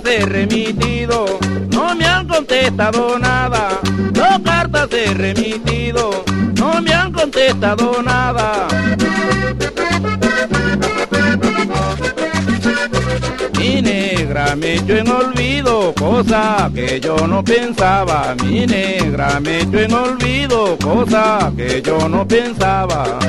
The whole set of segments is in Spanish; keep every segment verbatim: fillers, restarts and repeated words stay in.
he remitido, no me han contestado nada. Dos cartas he remitido, no me han contestado nada. Mi negra me echó en olvido, cosa que yo no pensaba. Mi negra me echó en olvido, cosa que yo no pensaba.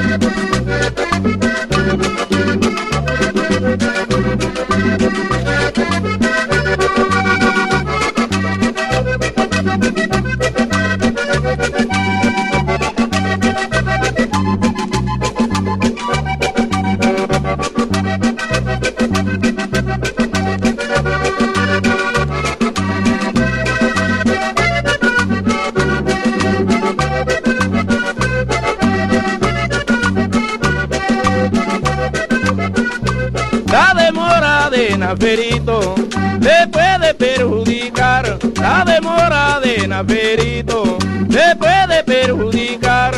La demora de Naferito le puede perjudicar, la demora de Naferito le puede perjudicar.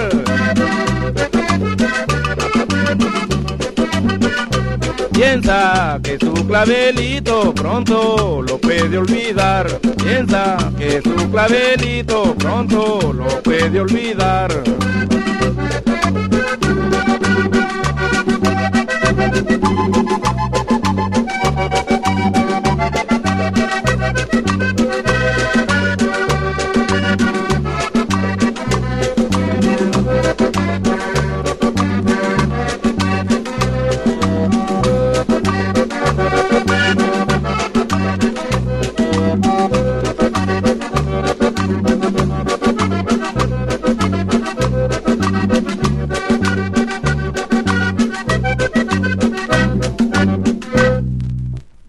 Piensa que su clavelito pronto lo puede olvidar, piensa que su clavelito pronto lo puede olvidar.